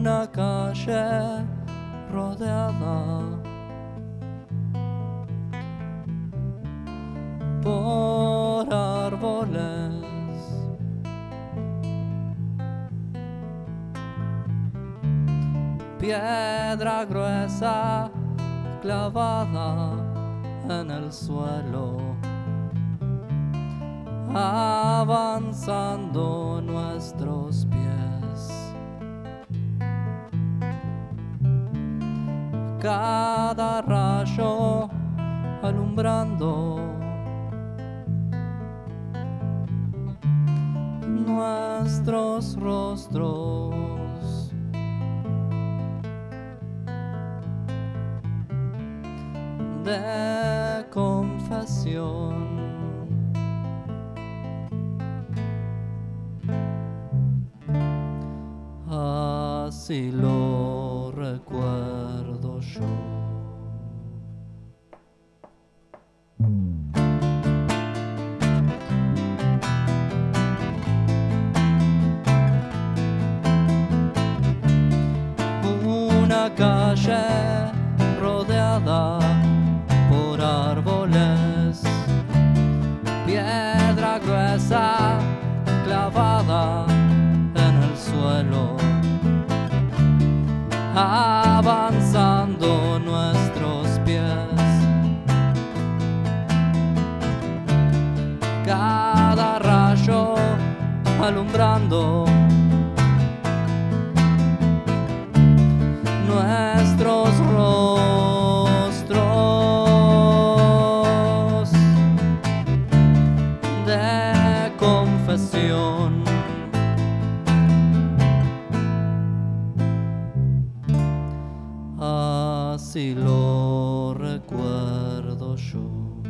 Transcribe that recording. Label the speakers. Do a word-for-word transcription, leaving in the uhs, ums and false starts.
Speaker 1: una calle rodeada por árboles, piedra gruesa clavada en el suelo, avanzando nuestros pies. Cada rayo alumbrando nuestros rostros. De confesión, así lo recuerdo yo. Una calle rodeada por árboles, piedra gruesa clavada en el suelo, avanzando nuestros pies. Cada rayo alumbrando nuestros rostros. De confesión, así lo recuerdo yo.